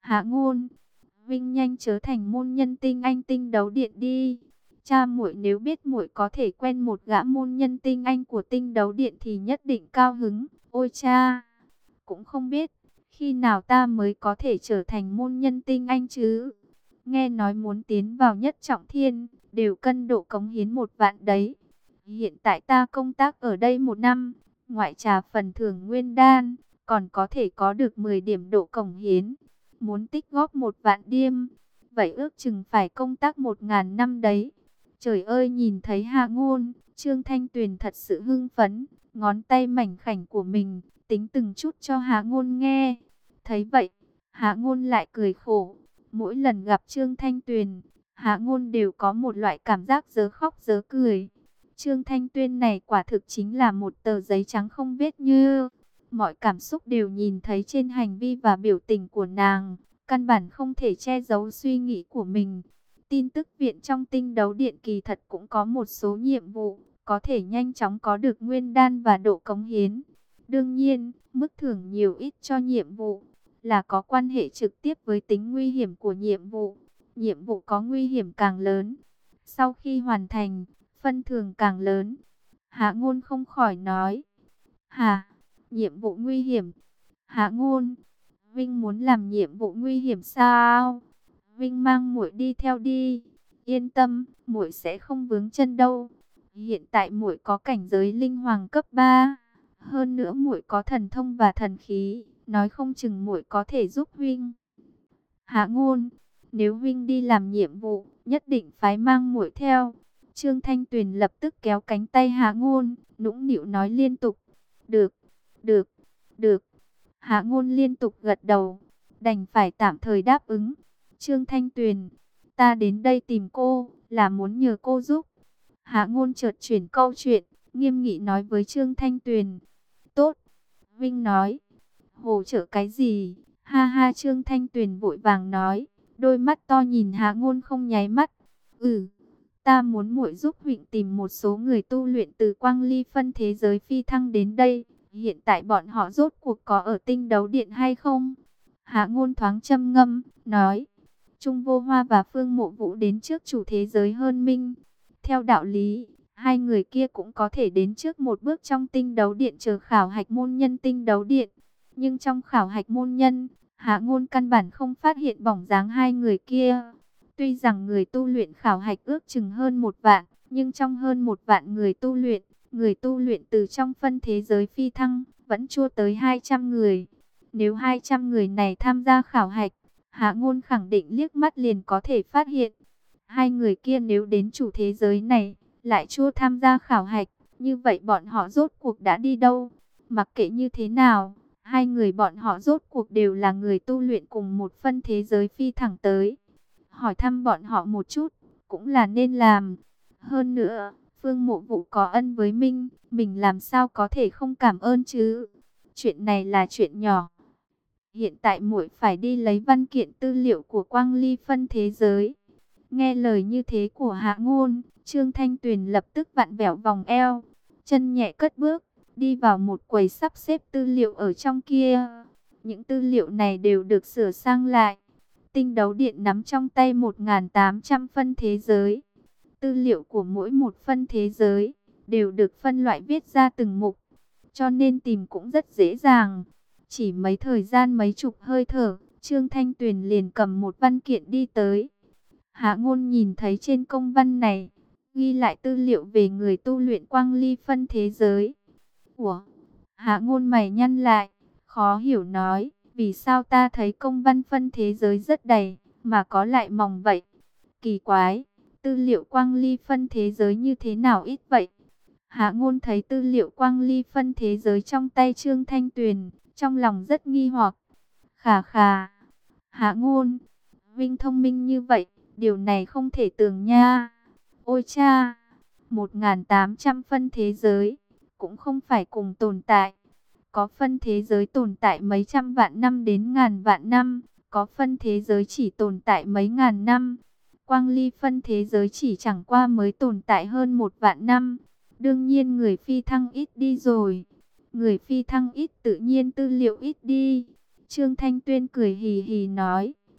Hạ Ngôn, Vinh nhanh trở thành môn nhân tinh anh tinh đấu điện đi. Cha muội nếu biết muội có thể quen một gã môn nhân tinh anh của tinh đấu điện thì nhất định cao hứng. Ôi cha, cũng không biết khi nào ta mới có thể trở thành môn nhân tinh anh chứ. Nghe nói muốn tiến vào nhất trọng thiên, đều cân độ cống hiến 1 vạn đấy. Hiện tại ta công tác ở đây 1 năm, ngoại trừ phần thưởng nguyên đan, còn có thể có được 10 điểm độ cống hiến. Muốn tích góp 1 vạn điêm, vậy ước chừng phải công tác 1000 năm đấy. Trời ơi, nhìn thấy Hạ Ngôn, Trương Thanh Tuyền thật sự hưng phấn, ngón tay mảnh khảnh của mình tính từng chút cho Hạ Ngôn nghe. Thấy vậy, Hạ Ngôn lại cười khổ. Mỗi lần gặp Trương Thanh Tuyền, Hạ Ngôn đều có một loại cảm giác dớ khóc dớ cười. Trương Thanh Tuyền này quả thực chính là một tờ giấy trắng không vết như. Mọi cảm xúc đều nhìn thấy trên hành vi và biểu tình của nàng, căn bản không thể che giấu suy nghĩ của mình. Tin tức viện trong tinh đấu điện kỳ thật cũng có một số nhiệm vụ, có thể nhanh chóng có được nguyên đan và độ cống hiến. Đương nhiên, mức thưởng nhiều ít cho nhiệm vụ là có quan hệ trực tiếp với tính nguy hiểm của nhiệm vụ. Nhiệm vụ có nguy hiểm càng lớn, sau khi hoàn thành, phân thưởng càng lớn. Hạ Ngôn không khỏi nói. Hả? Nhiệm vụ nguy hiểm? Hạ Ngôn, Vinh muốn làm nhiệm vụ nguy hiểm sao? Vinh mang muội đi theo đi. Yên tâm, muội sẽ không vướng chân đâu. Hiện tại muội có cảnh giới linh hoàng cấp 3, hơn nữa muội có thần thông và thần khí, nói không chừng muội có thể giúp Vinh. Hạ Ngôn, nếu Vinh đi làm nhiệm vụ, nhất định phải mang muội theo. Trương Thanh Tuyền lập tức kéo cánh tay Hạ Ngôn, nũng nịu nói liên tục. Được, được, được. Hạ Ngôn liên tục gật đầu, đành phải tạm thời đáp ứng. Trương Thanh Tuyền, ta đến đây tìm cô, là muốn nhờ cô giúp. Hạ Ngôn chợt chuyển câu chuyện, nghiêm nghị nói với Trương Thanh Tuyền. Tốt, Vinh nói. Hỗ trợ cái gì? Ha ha, Trương Thanh Tuyền vội vàng nói, đôi mắt to nhìn Hạ Ngôn không nháy mắt. Ta muốn muội giúp Vịnh tìm một số người tu luyện từ Quang Ly phân thế giới phi thăng đến đây. Hiện tại bọn họ rốt cuộc có ở tinh đấu điện hay không? Hạ Ngôn thoáng châm ngâm, nói. Trung Vô Hoa và Phương Mộ Vũ đến trước chủ thế giới hơn minh. Theo đạo lý, hai người kia cũng có thể đến trước một bước trong tinh đấu điện chờ khảo hạch môn nhân tinh đấu điện. Nhưng trong khảo hạch môn nhân, Hạ Ngôn căn bản không phát hiện bóng dáng hai người kia. Tuy rằng người tu luyện khảo hạch ước chừng hơn 1 vạn, nhưng trong hơn 1 vạn người tu luyện từ trong phân thế giới phi thăng, vẫn chưa tới 200 người. Nếu 200 người này tham gia khảo hạch, Hạ Ngôn khẳng định liếc mắt liền có thể phát hiện. Hai người kia nếu đến chủ thế giới này, lại chưa tham gia khảo hạch, như vậy bọn họ rốt cuộc đã đi đâu? Mặc kệ như thế nào, hai người bọn họ rốt cuộc đều là người tu luyện cùng một phân thế giới phi thẳng tới. Hỏi thăm bọn họ một chút, cũng là nên làm. Hơn nữa, Phương Mộ Vũ có ân với mình làm sao có thể không cảm ơn chứ? Chuyện này là chuyện nhỏ. Hiện tại muội phải đi lấy văn kiện tư liệu của Quang Ly phân thế giới. Nghe lời như thế của Hạ Ngôn, Trương Thanh Tuyền lập tức vặn vẹo vòng eo, chân nhẹ cất bước, đi vào một quầy sắp xếp tư liệu ở trong kia. Những tư liệu này đều được sửa sang lại. Tinh đấu điện nắm trong tay 1.800 phân thế giới. Tư liệu của mỗi một phân thế giới đều được phân loại viết ra từng mục, cho nên tìm cũng rất dễ dàng. Chỉ mấy thời gian mấy chục hơi thở, Trương Thanh Tuyền liền cầm một văn kiện đi tới. Hạ Ngôn nhìn thấy trên công văn này, ghi lại tư liệu về người tu luyện Quang Ly phân thế giới. Ủa? Hạ Ngôn mày nhăn lại, khó hiểu nói, vì sao ta thấy công văn phân thế giới rất đầy, mà có lại mỏng vậy? Kỳ quái, tư liệu Quang Ly phân thế giới như thế nào ít vậy? Hạ Ngôn thấy tư liệu Quang Ly phân thế giới trong tay Trương Thanh Tuyền, trong lòng rất nghi hoặc. Khà khà, Hạ Ngôn, Vinh thông minh như vậy, điều này không thể tưởng nha. Ôi cha, 1.800 phân thế giới, cũng không phải cùng tồn tại. Có phân thế giới tồn tại mấy trăm vạn năm đến ngàn vạn năm, có phân thế giới chỉ tồn tại mấy ngàn năm. Quang Ly phân thế giới chỉ chẳng qua mới tồn tại hơn 1 vạn năm. Đương nhiên người phi thăng ít đi rồi. Người phi thăng ít tự nhiên tư liệu ít đi. Trương Thanh Tuyên cười hì hì nói.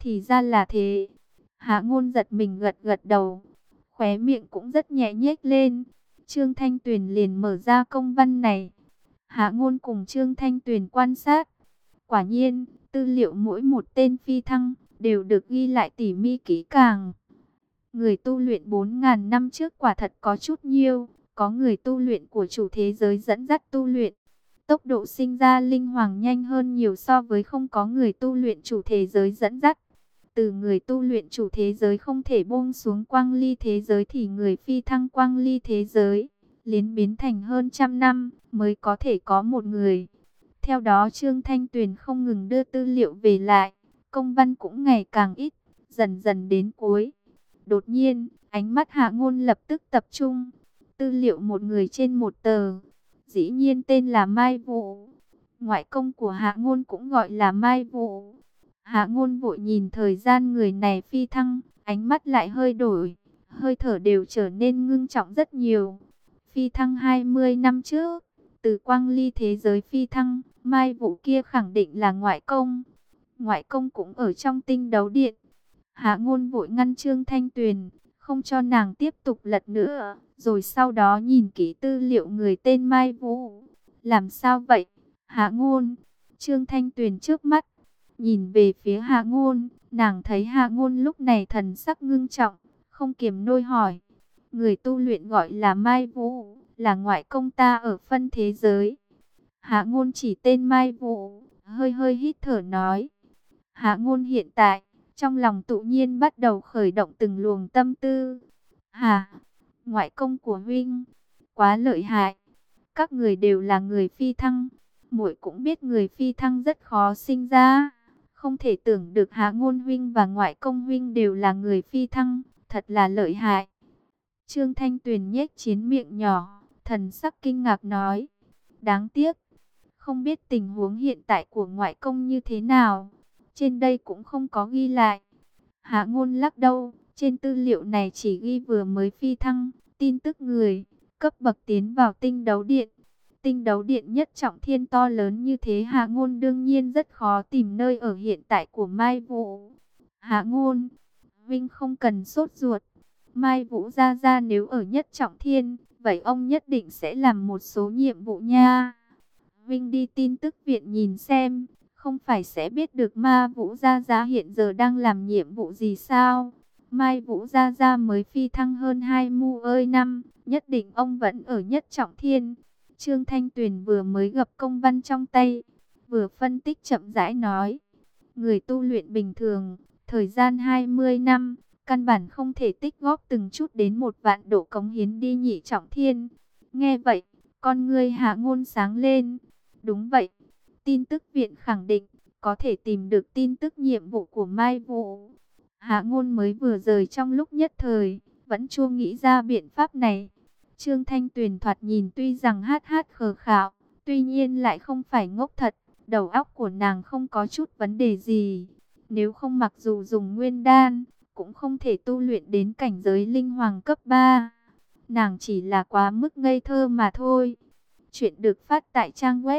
Thì ra là thế. Hạ Ngôn giật mình gật gật đầu, khóe miệng cũng rất nhẹ nhếch lên. Trương Thanh Tuyền liền mở ra công văn này. Hạ Ngôn cùng Trương Thanh Tuyền quan sát. Quả nhiên, tư liệu mỗi một tên phi thăng đều được ghi lại tỉ mỉ kỹ càng. Người tu luyện 4.000 năm trước quả thật có chút nhiều. Có người tu luyện của chủ thế giới dẫn dắt tu luyện. Tốc độ sinh ra linh hoàng nhanh hơn nhiều so với không có người tu luyện chủ thế giới dẫn dắt. Từ người tu luyện chủ thế giới không thể buông xuống quang ly thế giới thì người phi thăng quang ly thế giới liền biến thành hơn trăm năm mới có thể có một người. Theo đó Trương Thanh Tuyền không ngừng đưa tư liệu về lại, công văn cũng ngày càng ít, dần dần đến cuối. Đột nhiên, ánh mắt Hạ Ngôn lập tức tập trung. Tư liệu một người trên một tờ, dĩ nhiên tên là Mai Vũ. Ngoại công của Hạ Ngôn cũng gọi là Mai Vũ. Hạ Ngôn vội nhìn thời gian người này phi thăng, ánh mắt lại hơi đổi, hơi thở đều trở nên ngưng trọng rất nhiều. Phi thăng 20 năm trước, từ quang ly thế giới phi thăng, Mai Vũ kia khẳng định là ngoại công. Ngoại công cũng ở trong tinh đấu điện. Hạ Ngôn vội ngăn Trương Thanh Tuyền, không cho nàng tiếp tục lật nữa, rồi sau đó nhìn kỹ tư liệu người tên Mai Vũ. Làm sao vậy, Hạ Ngôn? Trương Thanh Tuyền trước mắt nhìn về phía Hạ Ngôn, nàng thấy Hạ Ngôn lúc này thần sắc ngưng trọng, không kiềm nổi hỏi. Người tu luyện gọi là Mai Vũ, là ngoại công ta ở phân thế giới. Hạ Ngôn chỉ tên Mai Vũ, hơi hơi hít thở nói. Hạ Ngôn hiện tại, trong lòng tự nhiên bắt đầu khởi động từng luồng tâm tư. Hà, ngoại công của huynh, quá lợi hại. Các người đều là người phi thăng, muội cũng biết người phi thăng rất khó sinh ra. Không thể tưởng được Hạ Ngôn huynh và ngoại công huynh đều là người phi thăng, thật là lợi hại. Trương Thanh Tuyền nhếch chiến miệng nhỏ, thần sắc kinh ngạc nói. Đáng tiếc, không biết tình huống hiện tại của ngoại công như thế nào. Trên đây cũng không có ghi lại. Hạ Ngôn lắc đầu, trên tư liệu này chỉ ghi vừa mới phi thăng, tin tức người, cấp bậc tiến vào tinh đấu điện. Tinh đấu điện nhất trọng thiên to lớn như thế, Hạ Ngôn đương nhiên rất khó tìm nơi ở hiện tại của Mai Vũ. Hạ Ngôn, Vinh không cần sốt ruột. Mai Vũ gia gia nếu ở nhất trọng thiên, vậy ông nhất định sẽ làm một số nhiệm vụ nha. Vinh đi tin tức viện nhìn xem, không phải sẽ biết được Ma Vũ gia gia hiện giờ đang làm nhiệm vụ gì sao? Mai Vũ gia gia mới phi thăng hơn 20 năm, nhất định ông vẫn ở nhất trọng thiên. Trương Thanh Tuyền vừa mới gặp công văn trong tay, vừa phân tích chậm rãi nói. Người tu luyện bình thường, thời gian 20 năm, căn bản không thể tích góp từng chút đến 1.000.000 độ cống hiến đi nhị trọng thiên. Nghe vậy, con ngươi Hạ Ngôn sáng lên. Đúng vậy, tin tức viện khẳng định, có thể tìm được tin tức nhiệm vụ của Mai Vũ. Hạ Ngôn mới vừa rời trong lúc nhất thời, vẫn chưa nghĩ ra biện pháp này. Trương Thanh Tuyền thoạt nhìn tuy rằng hát hát khờ khạo, tuy nhiên lại không phải ngốc thật, đầu óc của nàng không có chút vấn đề gì. Nếu không mặc dù dùng nguyên đan, cũng không thể tu luyện đến cảnh giới linh hoàng cấp 3. Nàng chỉ là quá mức ngây thơ mà thôi. Chuyện được phát tại trang web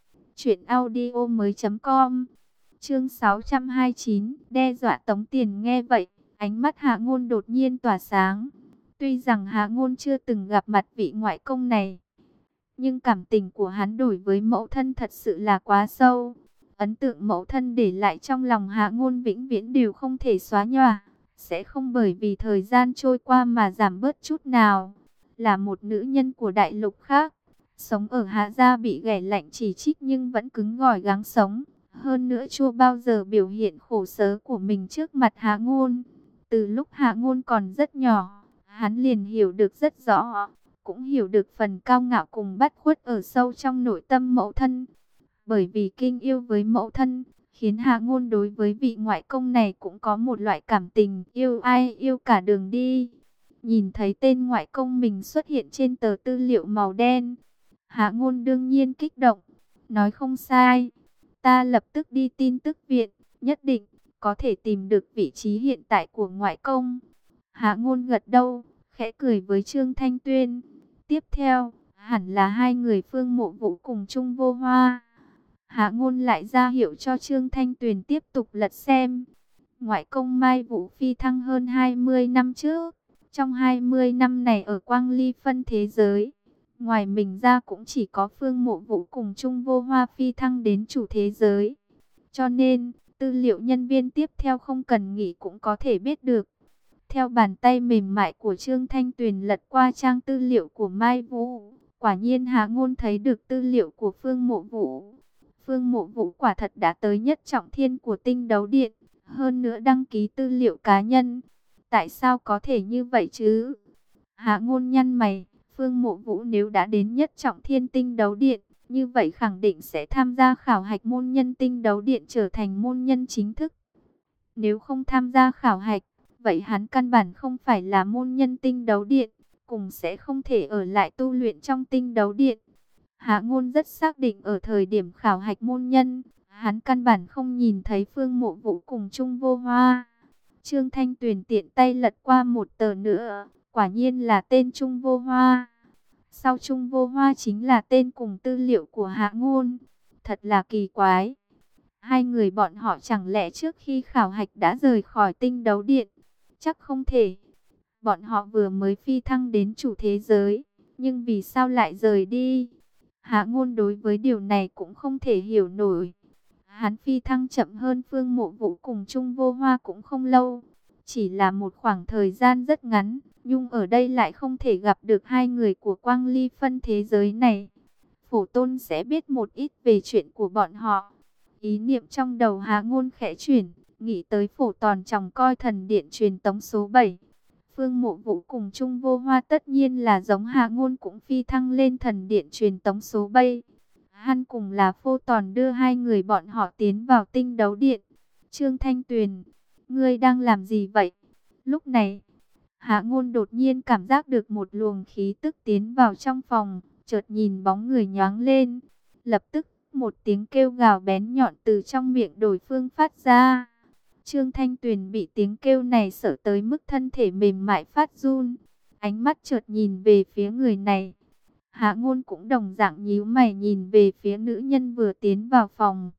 truyệnaudiomoi.com. Chương 629, đe dọa tống tiền. Nghe vậy, ánh mắt Hạ Ngôn đột nhiên tỏa sáng. Tuy rằng Hạ Ngôn chưa từng gặp mặt vị ngoại công này, nhưng cảm tình của hắn đối với mẫu thân thật sự là quá sâu. Ấn tượng mẫu thân để lại trong lòng Hạ Ngôn vĩnh viễn đều không thể xóa nhòa, sẽ không bởi vì thời gian trôi qua mà giảm bớt chút nào. Là một nữ nhân của đại lục khác, sống ở Hạ gia bị ghẻ lạnh chỉ trích nhưng vẫn cứng cỏi gắng sống. Hơn nữa chưa bao giờ biểu hiện khổ sở của mình trước mặt Hạ Ngôn. Từ lúc Hạ Ngôn còn rất nhỏ, hắn liền hiểu được rất rõ, cũng hiểu được phần cao ngạo cùng bất khuất ở sâu trong nội tâm mẫu thân. Bởi vì kinh yêu với mẫu thân, khiến Hạ Ngôn đối với vị ngoại công này cũng có một loại cảm tình yêu ai yêu cả đường đi. Nhìn thấy tên ngoại công mình xuất hiện trên tờ tư liệu màu đen, Hạ Ngôn đương nhiên kích động, nói không sai. Ta lập tức đi tin tức viện, nhất định có thể tìm được vị trí hiện tại của ngoại công. Hạ Ngôn gật đầu, khẽ cười với Trương Thanh Tuyên. Tiếp theo, hẳn là hai người Phương Mộ Vũ cùng Trung Vô Hoa. Hạ Ngôn lại ra hiệu cho Trương Thanh Tuyền tiếp tục lật xem. Ngoại công Mai Vũ phi thăng hơn 20 năm trước. Trong 20 năm này ở Quang Ly phân thế giới, ngoài mình ra cũng chỉ có Phương Mộ Vũ cùng Trung Vô Hoa phi thăng đến chủ thế giới. Cho nên, tư liệu nhân viên tiếp theo không cần nghĩ cũng có thể biết được. Theo bàn tay mềm mại của Trương Thanh Tuyền lật qua trang tư liệu của Mai Vũ, quả nhiên Hạ Ngôn thấy được tư liệu của Phương Mộ Vũ. Phương Mộ Vũ quả thật đã tới nhất trọng thiên của Tinh Đấu Điện, hơn nữa đăng ký tư liệu cá nhân. Tại sao có thể như vậy chứ? Hạ Ngôn nhăn mày, Phương Mộ Vũ nếu đã đến nhất trọng thiên Tinh Đấu Điện, như vậy khẳng định sẽ tham gia khảo hạch môn nhân Tinh Đấu Điện trở thành môn nhân chính thức. Nếu không tham gia khảo hạch, vậy hắn căn bản không phải là môn nhân Tinh Đấu Điện, cùng sẽ không thể ở lại tu luyện trong Tinh Đấu Điện. Hạ Ngôn rất xác định ở thời điểm khảo hạch môn nhân, hắn căn bản không nhìn thấy Phương Mộ Vũ cùng Trung Vô Hoa. Trương Thanh Tuyền tiện tay lật qua một tờ nữa, quả nhiên là tên Trung Vô Hoa. Sau Trung Vô Hoa chính là tên cùng tư liệu của Hạ Ngôn. Thật là kỳ quái. Hai người bọn họ chẳng lẽ trước khi khảo hạch đã rời khỏi Tinh Đấu Điện? Chắc không thể. Bọn họ vừa mới phi thăng đến chủ thế giới, nhưng vì sao lại rời đi? Hạ Ngôn đối với điều này cũng không thể hiểu nổi. Hắn phi thăng chậm hơn Phương Mộ Vũ cùng Trung Vô Hoa cũng không lâu. Chỉ là một khoảng thời gian rất ngắn, nhưng ở đây lại không thể gặp được hai người của Quang Ly phân thế giới này. Phổ Tôn sẽ biết một ít về chuyện của bọn họ. Ý niệm trong đầu Hạ Ngôn khẽ chuyển, nghĩ tới Phổ Tòn tròng coi thần điện truyền tống số 7. Phương Mộ Vũ cùng Trung Vô Hoa tất nhiên là giống Hạ Ngôn cũng phi thăng lên thần điện truyền tống số 7. Hắn cùng là Phổ Tòn đưa hai người bọn họ tiến vào Tinh Đấu Điện. Trương Thanh Tuyền, ngươi đang làm gì vậy? Lúc này, Hạ Ngôn đột nhiên cảm giác được một luồng khí tức tiến vào trong phòng, chợt nhìn bóng người nhoáng lên. Lập tức, một tiếng kêu gào bén nhọn từ trong miệng đối phương phát ra. Trương Thanh Tuyền bị tiếng kêu này sợ tới mức thân thể mềm mại phát run. Ánh mắt chợt nhìn về phía người này. Hạ Ngôn cũng đồng dạng nhíu mày nhìn về phía nữ nhân vừa tiến vào phòng.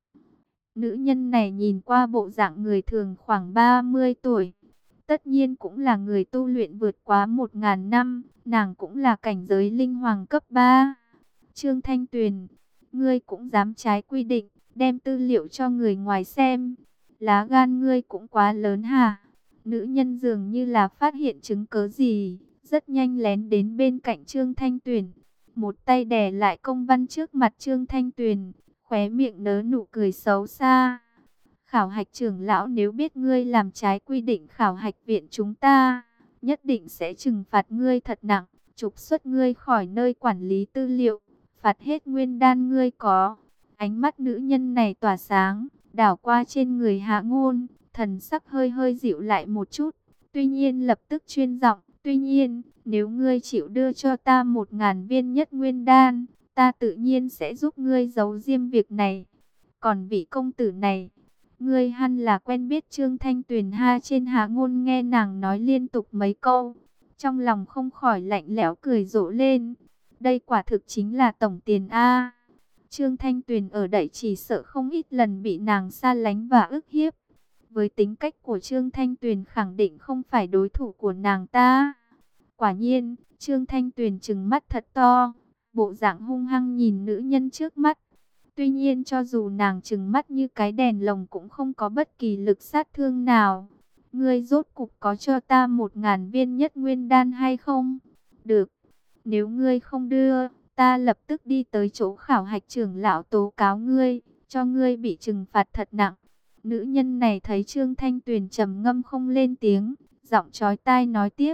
Nữ nhân này nhìn qua bộ dạng người thường khoảng 30 tuổi. Tất nhiên cũng là người tu luyện vượt quá 1000 năm. Nàng cũng là cảnh giới linh hoàng cấp 3. Trương Thanh Tuyền, ngươi cũng dám trái quy định, đem tư liệu cho người ngoài xem. Lá gan ngươi cũng quá lớn hả? Nữ nhân dường như là phát hiện chứng cớ gì, rất nhanh lén đến bên cạnh Trương Thanh Tuyền. Một tay đè lại công văn trước mặt Trương Thanh Tuyền, khóe miệng nở nụ cười xấu xa. Khảo hạch trưởng lão nếu biết ngươi làm trái quy định khảo hạch viện chúng ta, nhất định sẽ trừng phạt ngươi thật nặng, trục xuất ngươi khỏi nơi quản lý tư liệu, phạt hết nguyên đan ngươi có. Ánh mắt nữ nhân này tỏa sáng, đảo qua trên người Hạ Ngôn, thần sắc hơi hơi dịu lại một chút. Tuy nhiên lập tức chuyên giọng, tuy nhiên, nếu ngươi chịu đưa cho ta 1000 viên nhất nguyên đan, ta tự nhiên sẽ giúp ngươi giấu diêm việc này. Còn vị công tử này, ngươi hẳn là quen biết. Trương Thanh Tuyền ha trên Hạ Ngôn nghe nàng nói liên tục mấy câu, trong lòng không khỏi lạnh lẽo cười rộ lên. Đây quả thực chính là tổng tiền A. Trương Thanh Tuyền ở đẩy chỉ sợ không ít lần bị nàng xa lánh và ức hiếp. Với tính cách của Trương Thanh Tuyền khẳng định không phải đối thủ của nàng ta. Quả nhiên, Trương Thanh Tuyền trừng mắt thật to, bộ dạng hung hăng nhìn nữ nhân trước mắt. Tuy nhiên cho dù nàng trừng mắt như cái đèn lồng cũng không có bất kỳ lực sát thương nào. Ngươi rốt cục có cho ta 1000 viên nhất nguyên đan hay không? Được, nếu ngươi không đưa, ta lập tức đi tới chỗ khảo hạch trưởng lão tố cáo ngươi, cho ngươi bị trừng phạt thật nặng. Nữ nhân này thấy Trương Thanh Tuyền trầm ngâm không lên tiếng, giọng chói tai nói tiếp.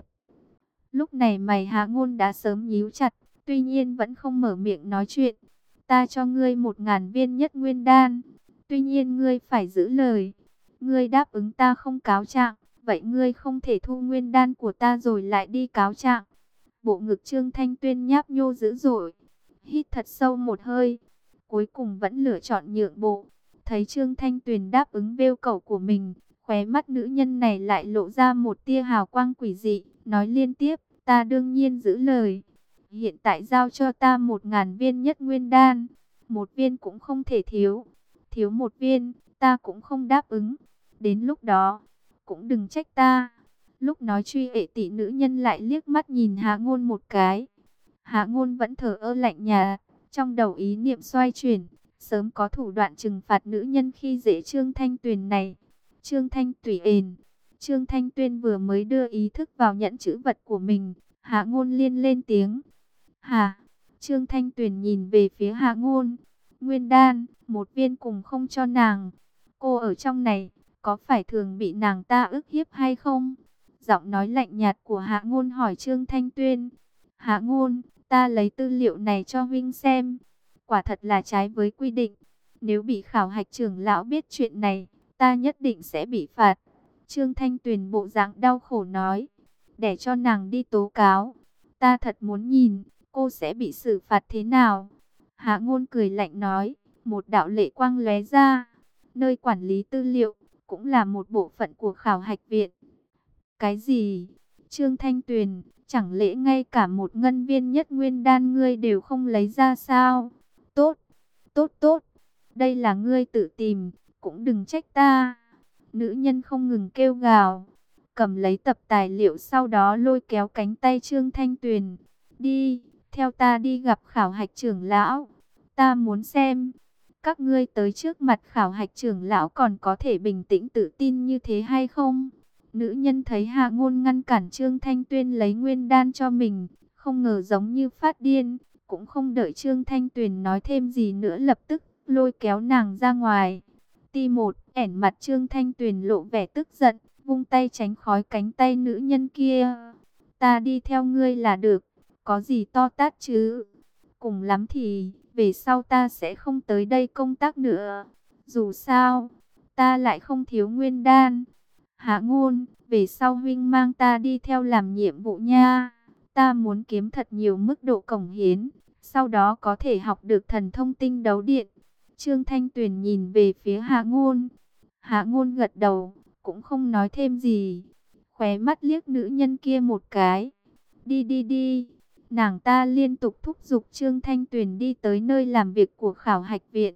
Lúc này mày Hạ Ngôn đã sớm nhíu chặt, tuy nhiên vẫn không mở miệng nói chuyện. Ta cho ngươi 1000 viên nhất nguyên đan, tuy nhiên ngươi phải giữ lời. Ngươi đáp ứng ta không cáo trạng, vậy ngươi không thể thu nguyên đan của ta rồi lại đi cáo trạng. Bộ ngực Trương Thanh Tuyên nháp nhô dữ dội, hít thật sâu một hơi, cuối cùng vẫn lựa chọn nhượng bộ. Thấy Trương Thanh Tuyền đáp ứng yêu cầu của mình, khóe mắt nữ nhân này lại lộ ra một tia hào quang quỷ dị, nói liên tiếp, ta đương nhiên giữ lời. Hiện tại giao cho ta 1000 viên nhất nguyên đan, một viên cũng không thể thiếu. Thiếu một viên, ta cũng không đáp ứng. Đến lúc đó, cũng đừng trách ta. Lúc nói truy ệ tỷ, nữ nhân lại liếc mắt nhìn Hạ Ngôn một cái. Hạ Ngôn vẫn thờ ơ lạnh nhạt, trong đầu ý niệm xoay chuyển, sớm có thủ đoạn trừng phạt nữ nhân khi dễ Trương Thanh Tuyền này. Trương Thanh Tuyền, Trương Thanh Tuyên vừa mới đưa ý thức vào nhẫn chữ vật của mình, Hạ Ngôn liên lên tiếng. Hả? Trương Thanh Tuyền nhìn về phía Hạ Ngôn. Nguyên đan, một viên cùng không cho nàng. Cô ở trong này, có phải thường bị nàng ta ức hiếp hay không? Giọng nói lạnh nhạt của Hạ Ngôn hỏi Trương Thanh Tuyên. Hạ Ngôn, ta lấy tư liệu này cho huynh xem. Quả thật là trái với quy định. Nếu bị khảo hạch trưởng lão biết chuyện này, ta nhất định sẽ bị phạt. Trương Thanh Tuyền bộ dạng đau khổ nói. Để cho nàng đi tố cáo. Ta thật muốn nhìn, cô sẽ bị xử phạt thế nào? Hạ Ngôn cười lạnh nói. Một đạo lệ quang lóe ra. Nơi quản lý tư liệu, cũng là một bộ phận của khảo hạch viện. Cái gì? Trương Thanh Tuyền, chẳng lẽ ngay cả một ngân viên nhất nguyên đan ngươi đều không lấy ra sao? Tốt, tốt, tốt. Đây là ngươi tự tìm, cũng đừng trách ta. Nữ nhân không ngừng kêu gào, cầm lấy tập tài liệu, sau đó lôi kéo cánh tay Trương Thanh Tuyền. Đi, theo ta đi gặp khảo hạch trưởng lão. Ta muốn xem, các ngươi tới trước mặt khảo hạch trưởng lão còn có thể bình tĩnh tự tin như thế hay không? Nữ nhân thấy Hạ Ngôn ngăn cản Trương Thanh Tuyên lấy nguyên đan cho mình, không ngờ giống như phát điên, cũng không đợi Trương Thanh Tuyền nói thêm gì nữa lập tức lôi kéo nàng ra ngoài. Ti một, ẻn mặt Trương Thanh Tuyền lộ vẻ tức giận, vung tay tránh khỏi cánh tay nữ nhân kia. Ta đi theo ngươi là được, có gì to tát chứ? Cùng lắm thì, về sau ta sẽ không tới đây công tác nữa. Dù sao, ta lại không thiếu nguyên đan. Hạ Ngôn, về sau huynh mang ta đi theo làm nhiệm vụ nha. Ta muốn kiếm thật nhiều mức độ cống hiến, sau đó có thể học được thần thông tinh đấu điện. Trương Thanh Tuyền nhìn về phía Hạ Ngôn. Hạ Ngôn gật đầu, cũng không nói thêm gì. Khóe mắt liếc nữ nhân kia một cái. Đi đi đi. Nàng ta liên tục thúc giục Trương Thanh Tuyền đi tới nơi làm việc của khảo hạch viện.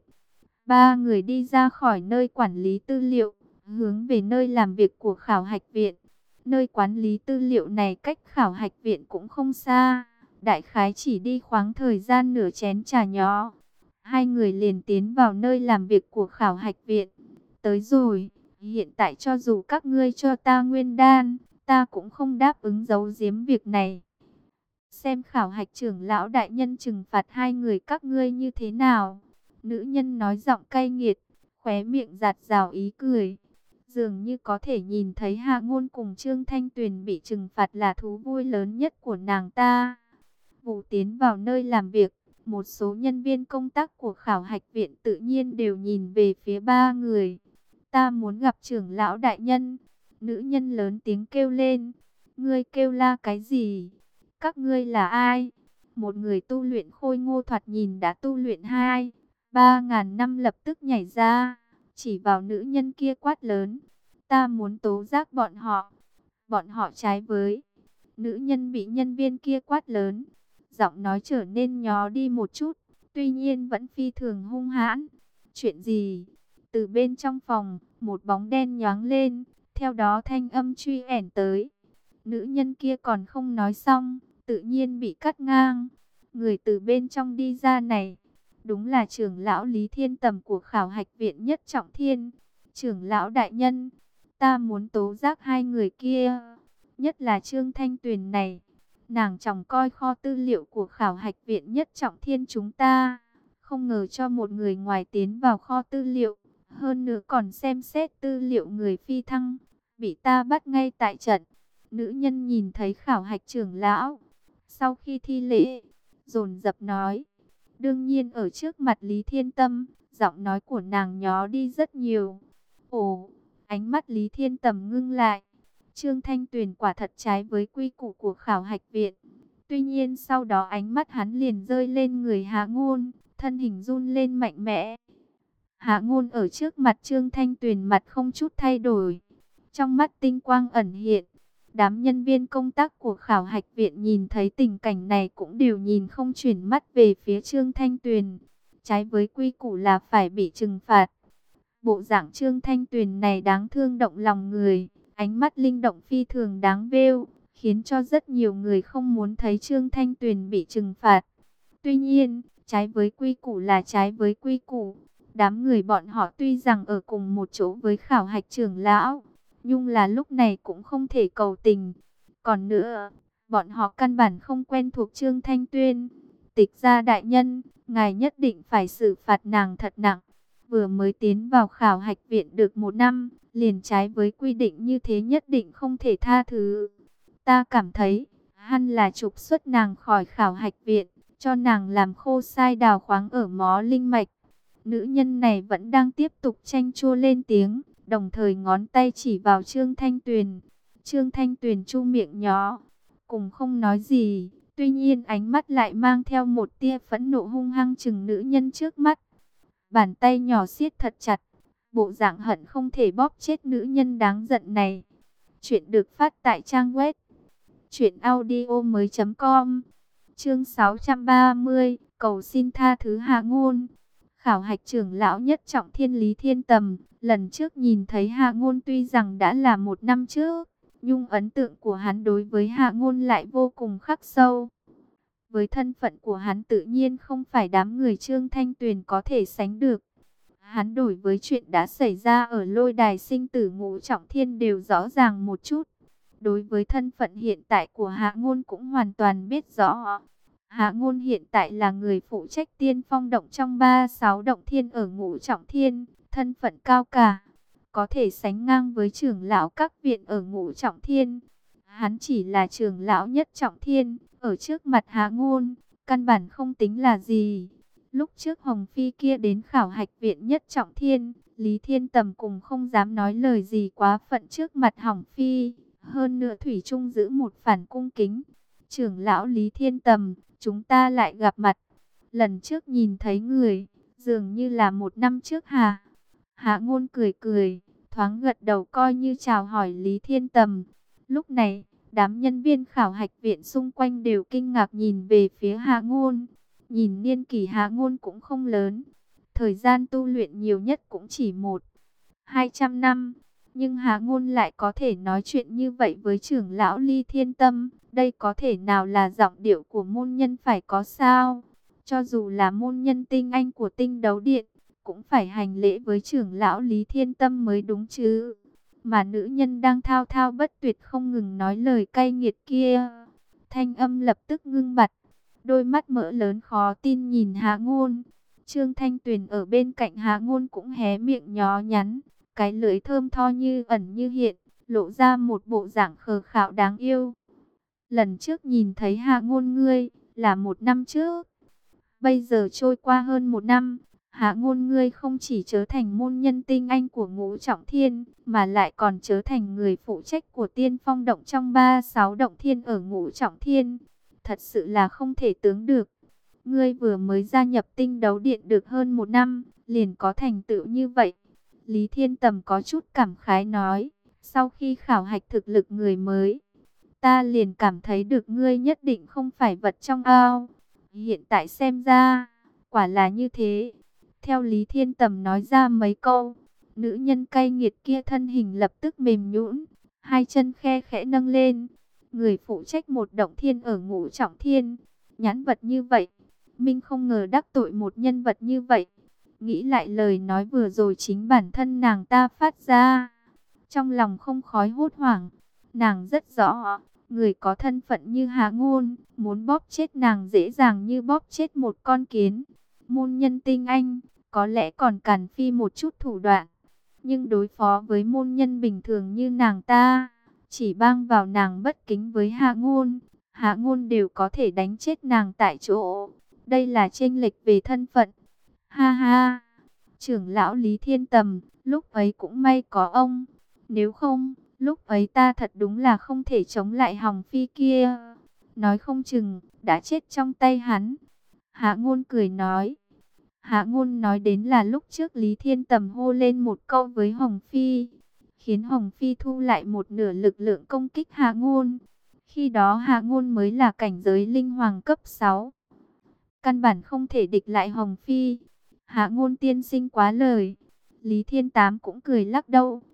Ba người đi ra khỏi nơi quản lý tư liệu, hướng về nơi làm việc của khảo hạch viện. Nơi quản lý tư liệu này cách khảo hạch viện cũng không xa, đại khái chỉ đi khoáng thời gian nửa chén trà nhỏ. Hai người liền tiến vào nơi làm việc của khảo hạch viện. Tới rồi, hiện tại cho dù các ngươi cho ta nguyên đan, ta cũng không đáp ứng giấu giếm việc này. Xem khảo hạch trưởng lão đại nhân trừng phạt hai người các ngươi như thế nào. Nữ nhân nói giọng cay nghiệt, khóe miệng giạt rào ý cười. Dường như có thể nhìn thấy Hạ Ngôn cùng Trương Thanh Tuyền bị trừng phạt là thú vui lớn nhất của nàng ta. Vụ tiến vào nơi làm việc, một số nhân viên công tác của khảo hạch viện tự nhiên đều nhìn về phía ba người. Ta muốn gặp trưởng lão đại nhân. Nữ nhân lớn tiếng kêu lên. Ngươi kêu la cái gì? Các ngươi là ai? Một người tu luyện khôi ngô thoạt nhìn đã tu luyện 2-3 ngàn năm lập tức nhảy ra, chỉ vào nữ nhân kia quát lớn. Ta muốn tố giác bọn họ. Bọn họ trái với. Nữ nhân bị nhân viên kia quát lớn. Giọng nói trở nên nhỏ đi một chút, tuy nhiên vẫn phi thường hung hãn. Chuyện gì? Từ bên trong phòng, một bóng đen nhoáng lên, theo đó thanh âm truy ẻn tới. Nữ nhân kia còn không nói xong, tự nhiên bị cắt ngang. Người từ bên trong đi ra này, đúng là trưởng lão Lý Thiên Tầm của khảo hạch viện Nhất Trọng Thiên. Trưởng lão đại nhân, ta muốn tố giác hai người kia, nhất là Trương Thanh Tuyền này. Nàng trông coi kho tư liệu của khảo hạch viện Nhất Trọng Thiên chúng ta, không ngờ cho một người ngoài tiến vào kho tư liệu, hơn nữa còn xem xét tư liệu người phi thăng, bị ta bắt ngay tại trận. Nữ nhân nhìn thấy khảo hạch trưởng lão, sau khi thi lễ, dồn dập nói. Đương nhiên ở trước mặt Lý Thiên Tâm, giọng nói của nàng nhỏ đi rất nhiều. Ồ, ánh mắt Lý Thiên Tầm ngưng lại. Trương Thanh Tuyền quả thật trái với quy củ của khảo hạch viện. Tuy nhiên sau đó ánh mắt hắn liền rơi lên người Hạ Ngôn, thân hình run lên mạnh mẽ. Hạ Ngôn ở trước mặt Trương Thanh Tuyền mặt không chút thay đổi, trong mắt tinh quang ẩn hiện. Đám nhân viên công tác của khảo hạch viện nhìn thấy tình cảnh này cũng đều nhìn không chuyển mắt về phía Trương Thanh Tuyền. Trái với quy củ là phải bị trừng phạt. Bộ dạng Trương Thanh Tuyền này đáng thương động lòng người, ánh mắt linh động phi thường đáng trêu, khiến cho rất nhiều người không muốn thấy Trương Thanh Tuyền bị trừng phạt. Tuy nhiên, trái với quy củ là trái với quy củ. Đám người bọn họ tuy rằng ở cùng một chỗ với khảo hạch trưởng lão, nhưng là lúc này cũng không thể cầu tình. Còn nữa, bọn họ căn bản không quen thuộc Trương Thanh Tuyên. Tịch gia đại nhân, ngài nhất định phải xử phạt nàng thật nặng. Vừa mới tiến vào khảo hạch viện được 1 năm, liền trái với quy định như thế nhất định không thể tha thứ. Ta cảm thấy, hẳn là trục xuất nàng khỏi khảo hạch viện, cho nàng làm khô sai đào khoáng ở mó linh mạch. Nữ nhân này vẫn đang tiếp tục tranh chua lên tiếng, đồng thời ngón tay chỉ vào Trương Thanh Tuyền. Trương Thanh Tuyền chu miệng nhỏ, cùng không nói gì, tuy nhiên ánh mắt lại mang theo một tia phẫn nộ hung hăng chừng nữ nhân trước mắt. Bàn tay nhỏ siết thật chặt, bộ dạng hận không thể bóp chết nữ nhân đáng giận này. Chuyện được phát tại trang web truyệnaudiomoi.com. Chương 630, cầu xin tha thứ Hạ Ngôn. Khảo hạch trưởng lão nhất trọng thiên Lý Thiên Tầm, lần trước nhìn thấy Hạ Ngôn tuy rằng đã là 1 năm trước, nhưng ấn tượng của hắn đối với Hạ Ngôn lại vô cùng khắc sâu. Với thân phận của hắn tự nhiên không phải đám người Trương Thanh Tuyền có thể sánh được. Hắn đối với chuyện đã xảy ra ở lôi đài sinh tử ngũ trọng thiên đều rõ ràng một chút. Đối với thân phận hiện tại của Hạ Ngôn cũng hoàn toàn biết rõ. Hạ Ngôn hiện tại là người phụ trách Tiên Phong động trong 36 động thiên ở ngũ trọng thiên, thân phận cao cả, có thể sánh ngang với trưởng lão các viện ở ngũ trọng thiên. Hắn chỉ là trưởng lão nhất trọng thiên, ở trước mặt Hạ Ngôn, căn bản không tính là gì. Lúc trước Hồng Phi kia đến khảo hạch viện nhất trọng thiên, Lý Thiên Tầm cùng không dám nói lời gì quá phận trước mặt Hồng Phi. Hơn nữa thủy chung giữ một phản cung kính. Trưởng lão Lý Thiên Tầm, chúng ta lại gặp mặt. Lần trước nhìn thấy người, dường như là 1 năm trước hả? Hạ Ngôn cười cười, thoáng gật đầu coi như chào hỏi Lý Thiên Tầm. Lúc này, đám nhân viên khảo hạch viện xung quanh đều kinh ngạc nhìn về phía Hạ Ngôn. Nhìn niên kỷ Hạ Ngôn cũng không lớn, thời gian tu luyện nhiều nhất cũng chỉ 100-200 năm. Nhưng Hạ Ngôn lại có thể nói chuyện như vậy với trưởng lão Ly Thiên Tâm, đây có thể nào là giọng điệu của môn nhân phải có sao? Cho dù là môn nhân tinh anh của Tinh Đấu Điện, cũng phải hành lễ với trưởng lão Lý Thiên Tâm mới đúng chứ. Mà nữ nhân đang thao thao bất tuyệt không ngừng nói lời cay nghiệt kia, thanh âm lập tức ngưng bặt, đôi mắt mỡ lớn khó tin nhìn Hạ Ngôn. Trương Thanh Tuyền ở bên cạnh Hạ Ngôn cũng hé miệng nhó nhắn, cái lưỡi thơm tho như ẩn như hiện, lộ ra một bộ dạng khờ khạo đáng yêu. Lần trước nhìn thấy Hạ Ngôn ngươi, là 1 năm trước. Bây giờ trôi qua hơn 1 năm, Hạ Ngôn ngươi không chỉ trở thành môn nhân tinh anh của ngũ trọng thiên, mà lại còn trở thành người phụ trách của Tiên Phong động trong 36 động thiên ở ngũ trọng thiên. Thật sự là không thể tưởng được. Ngươi vừa mới gia nhập Tinh Đấu Điện được hơn 1 năm, liền có thành tựu như vậy. Lý Thiên Tầm có chút cảm khái nói, sau khi khảo hạch thực lực người mới, ta liền cảm thấy được ngươi nhất định không phải vật trong ao. Hiện tại xem ra, quả là như thế. Theo Lý Thiên Tầm nói ra mấy câu, nữ nhân cay nghiệt kia thân hình lập tức mềm nhũn, hai chân khe khẽ nâng lên. Người phụ trách một động thiên ở ngũ trọng thiên, nhãn vật như vậy, Minh không ngờ đắc tội một nhân vật như vậy. Nghĩ lại lời nói vừa rồi chính bản thân nàng ta phát ra, trong lòng không khói hốt hoảng. Nàng rất rõ, người có thân phận như Hạ Ngôn, muốn bóp chết nàng dễ dàng như bóp chết một con kiến. Môn nhân tinh anh, có lẽ còn càn phi một chút thủ đoạn, nhưng đối phó với môn nhân bình thường như nàng ta, chỉ bang vào nàng bất kính với Hạ Ngôn đều có thể đánh chết nàng tại chỗ. Đây là chênh lệch về thân phận. Ha ha, trưởng lão Lý Thiên Tầm, lúc ấy cũng may có ông. Nếu không, lúc ấy ta thật đúng là không thể chống lại Hồng Phi kia. Nói không chừng, đã chết trong tay hắn. Hạ Ngôn cười nói. Hạ Ngôn nói đến là lúc trước Lý Thiên Tầm hô lên một câu với Hồng Phi, khiến Hồng Phi thu lại một nửa lực lượng công kích Hạ Ngôn. Khi đó Hạ Ngôn mới là cảnh giới linh hoàng cấp 6. Căn bản không thể địch lại Hồng Phi. Hạ Ngôn tiên sinh quá lời. Lý Thiên Tám cũng cười lắc đầu,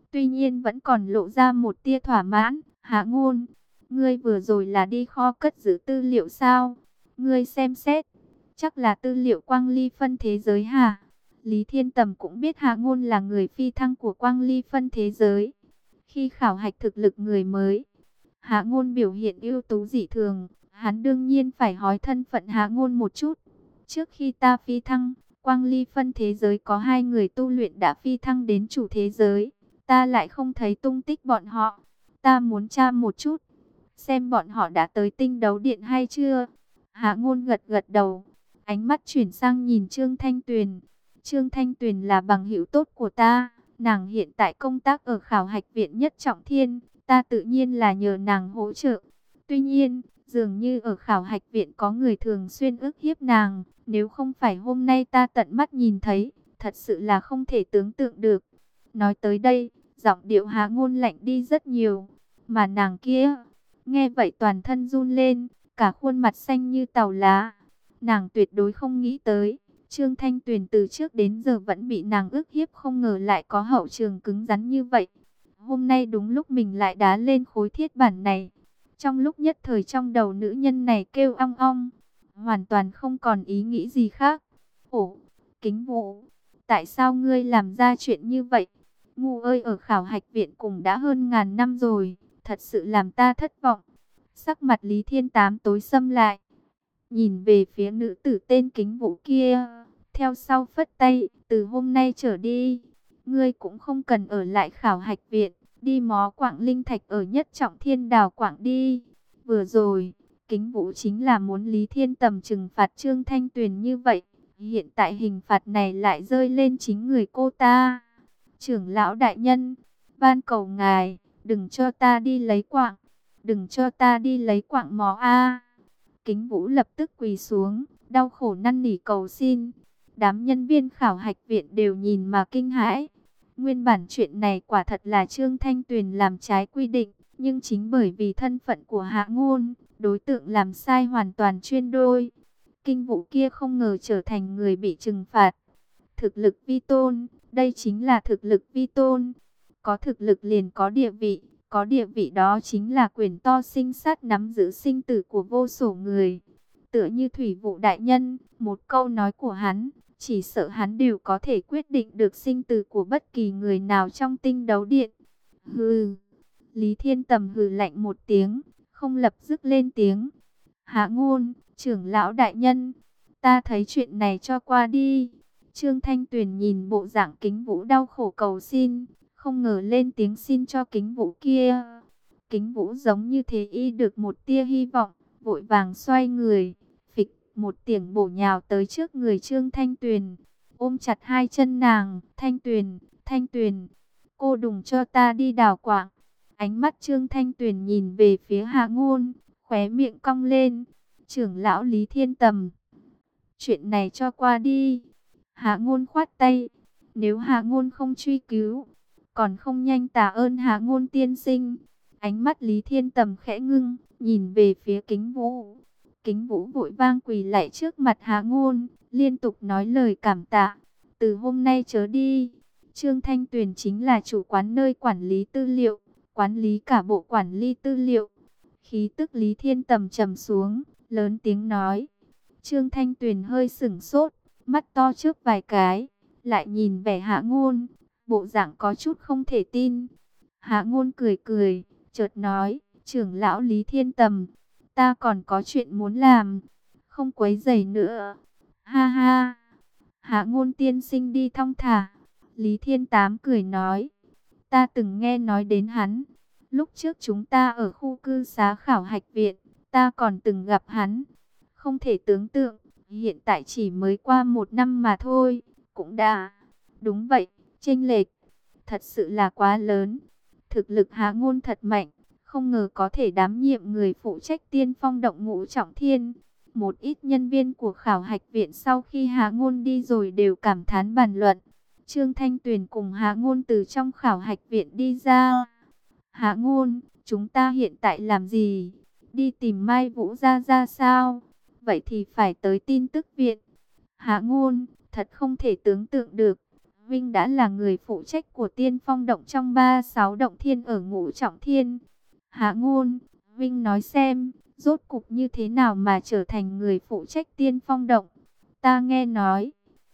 Tuy nhiên vẫn còn lộ ra một tia thỏa mãn. Hạ Ngôn, ngươi vừa rồi là đi kho cất giữ tư liệu sao? Ngươi xem xét, chắc là tư liệu Quang Ly phân thế giới hả? Lý Thiên Tầm cũng biết Hạ Ngôn là người phi thăng của Quang Ly phân thế giới. Khi khảo hạch thực lực người mới, Hạ Ngôn biểu hiện ưu tú dị thường, hắn đương nhiên phải hỏi thân phận Hạ Ngôn một chút. Trước khi ta phi thăng, Quang Ly phân thế giới có 2 người tu luyện đã phi thăng đến chủ thế giới, ta lại không thấy tung tích bọn họ. Ta muốn tra một chút, xem bọn họ đã tới Tinh Đấu Điện hay chưa. Hạ Ngôn gật gật đầu, ánh mắt chuyển sang nhìn Trương Thanh Tuyền. Trương Thanh Tuyền là bằng hữu tốt của ta, nàng hiện tại công tác ở khảo hạch viện Nhất Trọng Thiên, ta tự nhiên là nhờ nàng hỗ trợ. Tuy nhiên, dường như ở khảo hạch viện có người thường xuyên ức hiếp nàng, nếu không phải hôm nay ta tận mắt nhìn thấy, thật sự là không thể tưởng tượng được. Nói tới đây, giọng điệu Hạ Ngôn lạnh đi rất nhiều, mà nàng kia, nghe vậy toàn thân run lên, cả khuôn mặt xanh như tàu lá. Nàng tuyệt đối không nghĩ tới, Trương Thanh Tuyền từ trước đến giờ vẫn bị nàng ức hiếp, không ngờ lại có hậu trường cứng rắn như vậy. Hôm nay đúng lúc mình lại đá lên khối thiết bản này. Trong lúc nhất thời trong đầu nữ nhân này kêu ong ong, hoàn toàn không còn ý nghĩ gì khác. Ồ, Kính Vũ, tại sao ngươi làm ra chuyện như vậy? Ngu ơi, ở khảo hạch viện cùng đã hơn ngàn năm rồi, thật sự làm ta thất vọng. Sắc mặt Lý Thiên Tám tối sầm lại, nhìn về phía nữ tử tên Kính Vũ kia, theo sau phất tay, từ hôm nay trở đi, ngươi cũng không cần ở lại khảo hạch viện, đi mó quạng linh thạch ở Nhất Trọng Thiên đào quạng đi. Vừa rồi, Kính Vũ chính là muốn Lý Thiên Tầm trừng phạt Trương Thanh Tuyền như vậy, hiện tại hình phạt này lại rơi lên chính người cô ta. Trưởng lão đại nhân, van cầu ngài, đừng cho ta đi lấy quạng, đừng cho ta đi lấy quạng mó a. Kính Vũ lập tức quỳ xuống, đau khổ năn nỉ cầu xin. Đám nhân viên khảo hạch viện đều nhìn mà kinh hãi. Nguyên bản chuyện này quả thật là Trương Thanh Tuyền làm trái quy định, nhưng chính bởi vì thân phận của Hạ Ngôn, đối tượng làm sai hoàn toàn chuyên đôi. Kinh Vũ kia không ngờ trở thành người bị trừng phạt. Thực lực vi tôn, đây chính là thực lực vi tôn. Có thực lực liền có địa vị, có địa vị đó chính là quyền to sinh sát nắm giữ sinh tử của vô số người. Tựa như Thủy Vụ đại nhân, một câu nói của hắn, chỉ sợ hắn đều có thể quyết định được sinh tử của bất kỳ người nào trong Tinh Đấu Điện. Hừ, Lý Thiên Tầm hừ lạnh một tiếng, không lập tức lên tiếng. Hạ Ngôn, trưởng lão đại nhân, ta thấy chuyện này cho qua đi. Trương Thanh Tuyền nhìn bộ dạng Kính Vũ đau khổ cầu xin, không ngờ lên tiếng xin cho Kính Vũ kia. Kính Vũ giống như thế y được một tia hy vọng, vội vàng xoay người, phịch một tiếng bổ nhào tới trước người Trương Thanh Tuyền, ôm chặt hai chân nàng. Thanh Tuyền, cô đừng cho ta đi đào quạng. Ánh mắt Trương Thanh Tuyền nhìn về phía Hạ Ngôn, khóe miệng cong lên. Trưởng lão Lý Thiên Tầm, chuyện này cho qua đi. Hạ Ngôn khoát tay, nếu Hạ Ngôn không truy cứu, còn không nhanh tạ ơn Hạ Ngôn tiên sinh. Ánh mắt Lý Thiên Tầm khẽ ngưng, nhìn về phía Kính Vũ. Kính Vũ vội vang quỳ lạy trước mặt Hạ Ngôn, liên tục nói lời cảm tạ. Từ hôm nay trở đi, Trương Thanh Tuyền chính là chủ quán nơi quản lý tư liệu, quản lý cả bộ quản lý tư liệu. Khí tức Lý Thiên Tầm trầm xuống, lớn tiếng nói. Trương Thanh Tuyền hơi sửng sốt, mắt to trước vài cái, lại nhìn vẻ Hạ Ngôn, bộ dạng có chút không thể tin. Hạ Ngôn cười cười, chợt nói, trưởng lão Lý Thiên Tầm, ta còn có chuyện muốn làm, không quấy rầy nữa. Ha ha, Hạ Ngôn tiên sinh đi thong thả. Lý Thiên Tám cười nói, ta từng nghe nói đến hắn. Lúc trước chúng ta ở khu cư xá khảo hạch viện, ta còn từng gặp hắn. Không thể tưởng tượng, hiện tại chỉ mới qua 1 năm mà thôi, cũng đã. Đúng vậy, chênh lệch thật sự là quá lớn. Thực lực Hạ Ngôn thật mạnh, không ngờ có thể đảm nhiệm người phụ trách tiên phong động ngũ trọng thiên. Một ít nhân viên của khảo hạch viện sau khi Hạ Ngôn đi rồi đều cảm thán bàn luận. Trương Thanh Tuyền cùng Hạ Ngôn từ trong khảo hạch viện đi ra. Hạ Ngôn, chúng ta hiện tại làm gì? Đi tìm Mai Vũ ra sao? Vậy thì phải tới tin tức viện. Hạ Ngôn, thật không thể tưởng tượng được. Vinh đã là người phụ trách của Tiên Phong động trong 36 động thiên ở Ngũ Trọng Thiên. Hạ Ngôn, Vinh nói xem, rốt cục như thế nào mà trở thành người phụ trách Tiên Phong động? Ta nghe nói,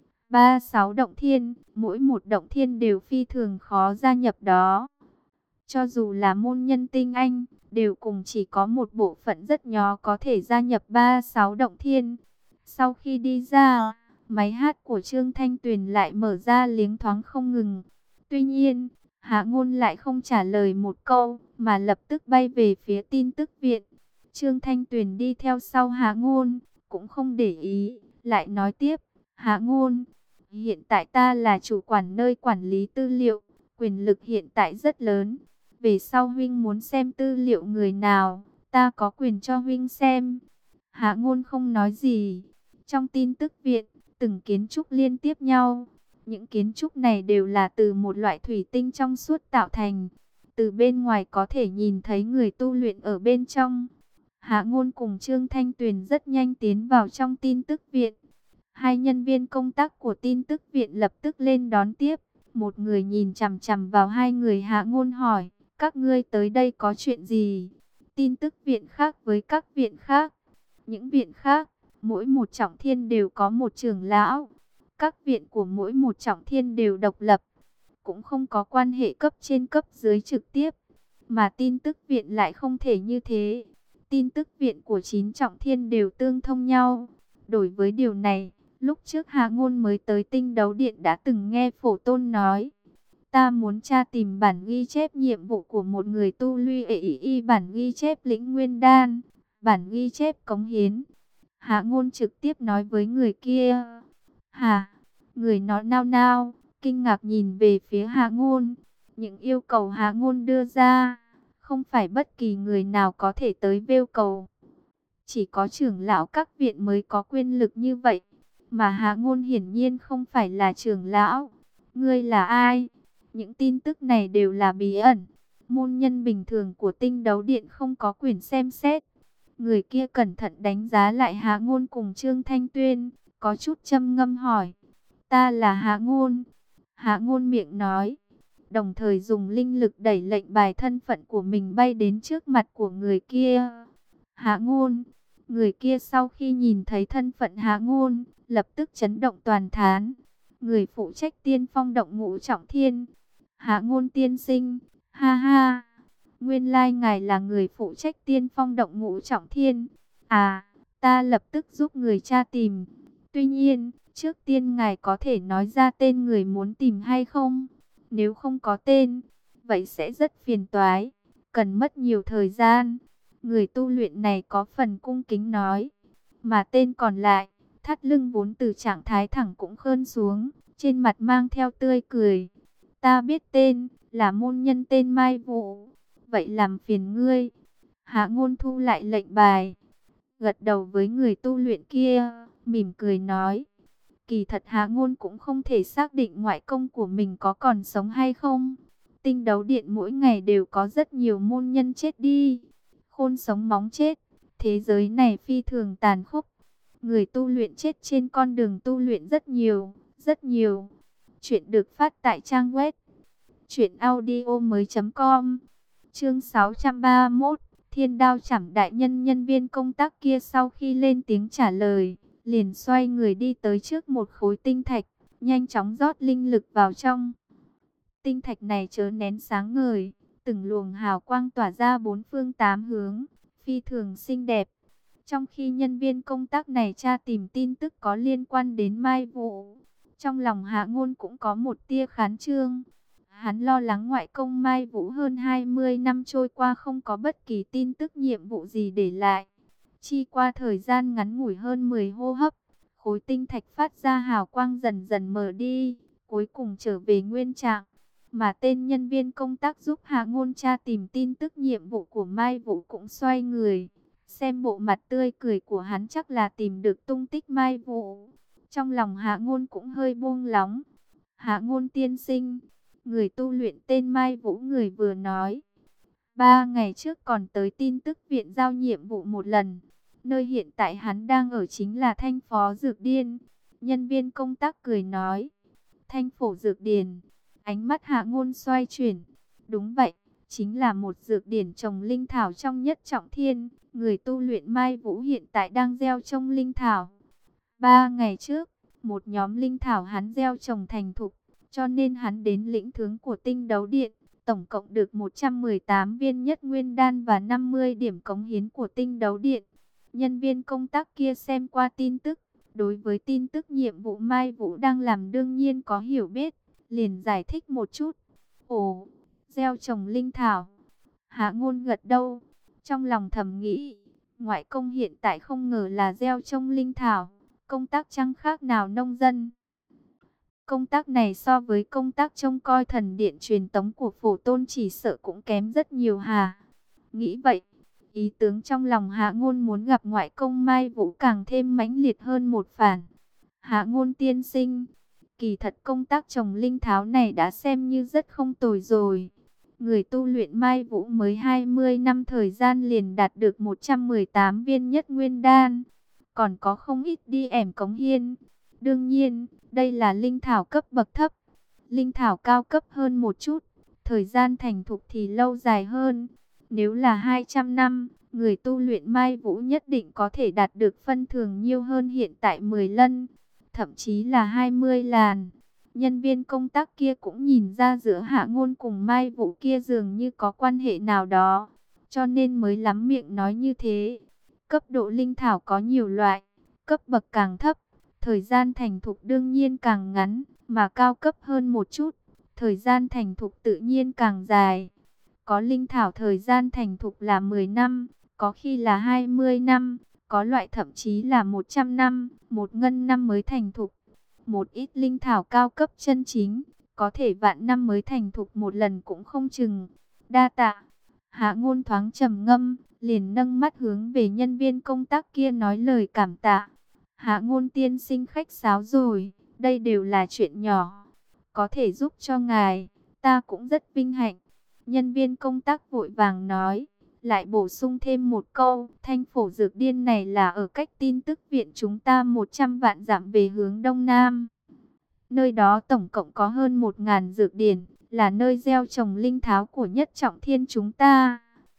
36 động thiên, mỗi một động thiên đều phi thường khó gia nhập đó. Cho dù là môn nhân tinh anh, đều cùng chỉ có một bộ phận rất nhỏ có thể gia nhập 36 động thiên. Sau khi đi ra, máy hát của Trương Thanh Tuyền lại mở ra liếng thoáng không ngừng. Tuy nhiên, Hạ Ngôn lại không trả lời một câu, mà lập tức bay về phía tin tức viện. Trương Thanh Tuyền đi theo sau Hạ Ngôn, cũng không để ý, lại nói tiếp, Hạ Ngôn, hiện tại ta là chủ quản nơi quản lý tư liệu, quyền lực hiện tại rất lớn. Về sau huynh muốn xem tư liệu người nào, ta có quyền cho huynh xem. Hạ Ngôn không nói gì. Trong tin tức viện, từng kiến trúc liên tiếp nhau. Những kiến trúc này đều là từ một loại thủy tinh trong suốt tạo thành. Từ bên ngoài có thể nhìn thấy người tu luyện ở bên trong. Hạ Ngôn cùng Trương Thanh Tuyền rất nhanh tiến vào trong tin tức viện. Hai nhân viên công tác của tin tức viện lập tức lên đón tiếp. Một người nhìn chằm chằm vào hai người. Hạ Ngôn hỏi, các ngươi tới đây có chuyện gì? Tin tức viện khác với các viện khác. Những viện khác, mỗi một trọng thiên đều có một trưởng lão. Các viện của mỗi một trọng thiên đều độc lập, cũng không có quan hệ cấp trên cấp dưới trực tiếp. Mà tin tức viện lại không thể như thế. Tin tức viện của 9 trọng thiên đều tương thông nhau. Đối với điều này, lúc trước Hạ Ngôn mới tới Tinh Đấu Điện đã từng nghe Phổ Tôn nói. Ta muốn tra tìm bản ghi chép nhiệm vụ của một người tu luyện bản ghi chép lĩnh nguyên đan, bản ghi chép cống hiến. Hạ Ngôn trực tiếp nói với người kia. Hả? Người nó nao nao, kinh ngạc nhìn về phía Hạ Ngôn. Những yêu cầu Hạ Ngôn đưa ra, không phải bất kỳ người nào có thể tới yêu cầu. Chỉ có trưởng lão các viện mới có quyền lực như vậy. Mà Hạ Ngôn hiển nhiên không phải là trưởng lão. Ngươi là ai? Những tin tức này đều là bí ẩn. Môn nhân bình thường của Tinh Đấu Điện không có quyền xem xét. Người kia cẩn thận đánh giá lại Hạ Ngôn cùng Trương Thanh Tuyên, có chút châm ngâm hỏi. Ta là Hạ Ngôn. Hạ Ngôn miệng nói, đồng thời dùng linh lực đẩy lệnh bài thân phận của mình bay đến trước mặt của người kia. Hạ Ngôn. Người kia sau khi nhìn thấy thân phận Hạ Ngôn, lập tức chấn động toàn thán. Người phụ trách Tiên Phong động Ngũ Trọng Thiên. Hạ Ngôn tiên sinh, ha ha. Nguyên lai ngài là người phụ trách Tiên Phong động Ngũ Trọng Thiên. À, ta lập tức giúp người tra tìm. Tuy nhiên, trước tiên ngài có thể nói ra tên người muốn tìm hay không? Nếu không có tên, vậy sẽ rất phiền toái, cần mất nhiều thời gian. Người tu luyện này có phần cung kính nói. Mà tên còn lại, thắt lưng vốn từ trạng thái thẳng cũng khơn xuống, trên mặt mang theo tươi cười. Ta biết tên, là môn nhân tên Mai Vũ. Vậy làm phiền ngươi. Hạ Ngôn thu lại lệnh bài, gật đầu với người tu luyện kia, mỉm cười nói. Kỳ thật Hạ Ngôn cũng không thể xác định ngoại công của mình có còn sống hay không. Tinh Đấu Điện mỗi ngày đều có rất nhiều môn nhân chết đi. Khôn sống móng chết. Thế giới này phi thường tàn khốc. Người tu luyện chết trên con đường tu luyện rất nhiều, rất nhiều. Chuyện được phát tại trang web truyệnaudiomoi.com. Chương 631, Thiên Đao Chảm đại nhân. Nhân viên công tác kia sau khi lên tiếng trả lời, liền xoay người đi tới trước một khối tinh thạch, nhanh chóng rót linh lực vào trong. Tinh thạch này chớ nén sáng ngời, từng luồng hào quang tỏa ra bốn phương tám hướng, phi thường xinh đẹp. Trong khi nhân viên công tác này tra tìm tin tức có liên quan đến Mai Vũ, trong lòng Hạ Ngôn cũng có một tia khán trương. Hắn lo lắng ngoại công Mai Vũ hơn 20 năm trôi qua không có bất kỳ tin tức nhiệm vụ gì để lại. Chi qua thời gian ngắn ngủi hơn 10 hô hấp, khối tinh thạch phát ra hào quang dần dần mờ đi, cuối cùng trở về nguyên trạng. Mà tên nhân viên công tác giúp Hạ Ngôn tra tìm tin tức nhiệm vụ của Mai Vũ cũng xoay người. Xem bộ mặt tươi cười của hắn chắc là tìm được tung tích Mai Vũ. Trong lòng Hạ Ngôn cũng hơi buông lỏng. Hạ Ngôn tiên sinh, người tu luyện tên Mai Vũ người vừa nói. 3 ngày trước còn tới tin tức viện giao nhiệm vụ một lần. Nơi hiện tại hắn đang ở chính là Thanh Phó Dược Điên. Nhân viên công tác cười nói. Thanh phổ dược điển. Ánh mắt Hạ Ngôn xoay chuyển. Đúng vậy, chính là một dược điển trồng linh thảo trong nhất trọng thiên. Người tu luyện Mai Vũ hiện tại đang gieo trồng linh thảo. 3 ngày trước, một nhóm linh thảo hắn gieo trồng thành thục, cho nên hắn đến lĩnh thướng của Tinh Đấu Điện, tổng cộng được 118 viên nhất nguyên đan và 50 điểm cống hiến của Tinh Đấu Điện. Nhân viên công tác kia xem qua tin tức, đối với tin tức nhiệm vụ Mai Vũ đang làm đương nhiên có hiểu biết, liền giải thích một chút. Ồ, gieo trồng linh thảo. Hạ Ngôn gật đầu, trong lòng thầm nghĩ, ngoại công hiện tại không ngờ là gieo trồng linh thảo, công tác chẳng khác nào nông dân. Công tác này so với công tác trông coi thần điện truyền tống của Phổ Tôn chỉ sợ cũng kém rất nhiều hà. Nghĩ vậy, ý tướng trong lòng Hạ Ngôn muốn gặp ngoại công Mai Vũ càng thêm mãnh liệt hơn một phản. Hạ Ngôn tiên sinh, kỳ thật công tác trồng linh thảo này đã xem như rất không tồi rồi. Người tu luyện Mai Vũ mới 20 năm thời gian liền đạt được 118 viên nhất nguyên đan, còn có không ít đi ẻm cống hiến. Đương nhiên, đây là linh thảo cấp bậc thấp. Linh thảo cao cấp hơn một chút, thời gian thành thục thì lâu dài hơn. Nếu là 200 năm, người tu luyện Mai Vũ nhất định có thể đạt được phân thường nhiều hơn hiện tại 10 lần, thậm chí là 20 làn. Nhân viên công tác kia cũng nhìn ra giữa Hạ Ngôn cùng Mai Vũ kia dường như có quan hệ nào đó, cho nên mới lắm miệng nói như thế. Cấp độ linh thảo có nhiều loại, cấp bậc càng thấp, thời gian thành thục đương nhiên càng ngắn, mà cao cấp hơn một chút, thời gian thành thục tự nhiên càng dài. Có linh thảo thời gian thành thục là 10 năm, có khi là 20 năm, có loại thậm chí là 100 năm, một ngân năm mới thành thục. Một ít linh thảo cao cấp chân chính, có thể vạn năm mới thành thục một lần cũng không chừng. Đa tạ. Hạ Ngôn thoáng trầm ngâm, liền nâng mắt hướng về nhân viên công tác kia nói lời cảm tạ. Hạ Ngôn tiên sinh khách sáo rồi, đây đều là chuyện nhỏ, có thể giúp cho ngài, ta cũng rất vinh hạnh. Nhân viên công tác vội vàng nói, lại bổ sung thêm một câu, Thanh phổ dược điên này là ở cách tin tức viện chúng ta 100 vạn dặm về hướng đông nam. Nơi đó tổng cộng có hơn 1000 dược điển, là nơi gieo trồng linh thảo của nhất trọng thiên chúng ta.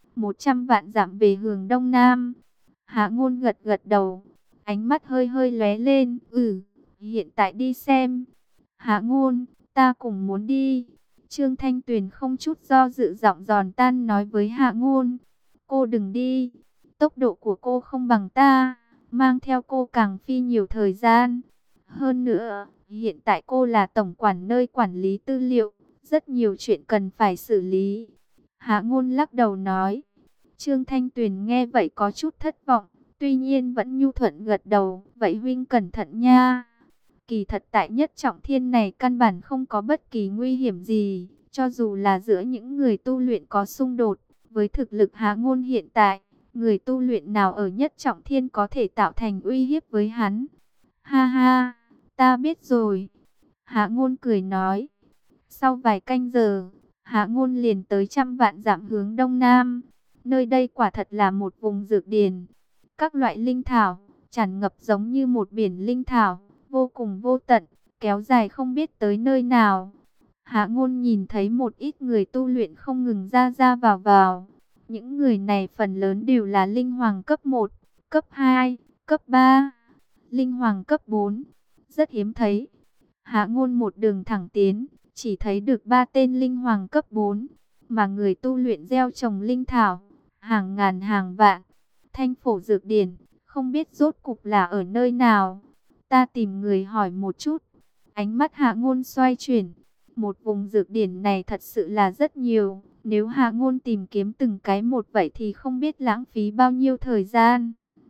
100 vạn dặm về hướng đông nam. Hạ Ngôn gật gật đầu, ánh mắt hơi hơi lóe lên, hiện tại đi xem. Hạ Ngôn, ta cũng muốn đi. Trương Thanh Tuyền không chút do dự giọng giòn tan nói với Hạ Ngôn, cô đừng đi, tốc độ của cô không bằng ta, mang theo cô càng phi nhiều thời gian. Hơn nữa, hiện tại cô là tổng quản nơi quản lý tư liệu, rất nhiều chuyện cần phải xử lý. Hạ Ngôn lắc đầu nói. Trương Thanh Tuyền nghe vậy có chút thất vọng, tuy nhiên vẫn nhu thuận gật đầu, vậy huynh cẩn thận nha. Kỳ thật tại nhất trọng thiên này căn bản không có bất kỳ nguy hiểm gì, cho dù là giữa những người tu luyện có xung đột, với thực lực Hạ Ngôn hiện tại, người tu luyện nào ở nhất trọng thiên có thể tạo thành uy hiếp với hắn. Ha ha, ta biết rồi. Hạ Ngôn cười nói. Sau vài canh giờ, Hạ Ngôn liền tới 100 vạn dặm hướng đông nam. Nơi đây quả thật là một vùng dược điển. Các loại linh thảo tràn ngập giống như một biển linh thảo, vô cùng vô tận, kéo dài không biết tới nơi nào. Hạ Ngôn nhìn thấy một ít người tu luyện không ngừng ra ra vào vào. Những người này phần lớn đều là linh hoàng cấp 1, cấp 2, cấp 3, linh hoàng cấp 4. Rất hiếm thấy. Hạ Ngôn một đường thẳng tiến, chỉ thấy được 3 tên linh hoàng cấp 4. Mà người tu luyện gieo trồng linh thảo, hàng ngàn hàng vạn. Thanh phổ dược điển, không biết rốt cục là ở nơi nào. Ta tìm người hỏi một chút. Ánh mắt Hạ Ngôn xoay chuyển. Một vùng dược điển này thật sự là rất nhiều. Nếu Hạ Ngôn tìm kiếm từng cái một vậy thì không biết lãng phí bao nhiêu thời gian.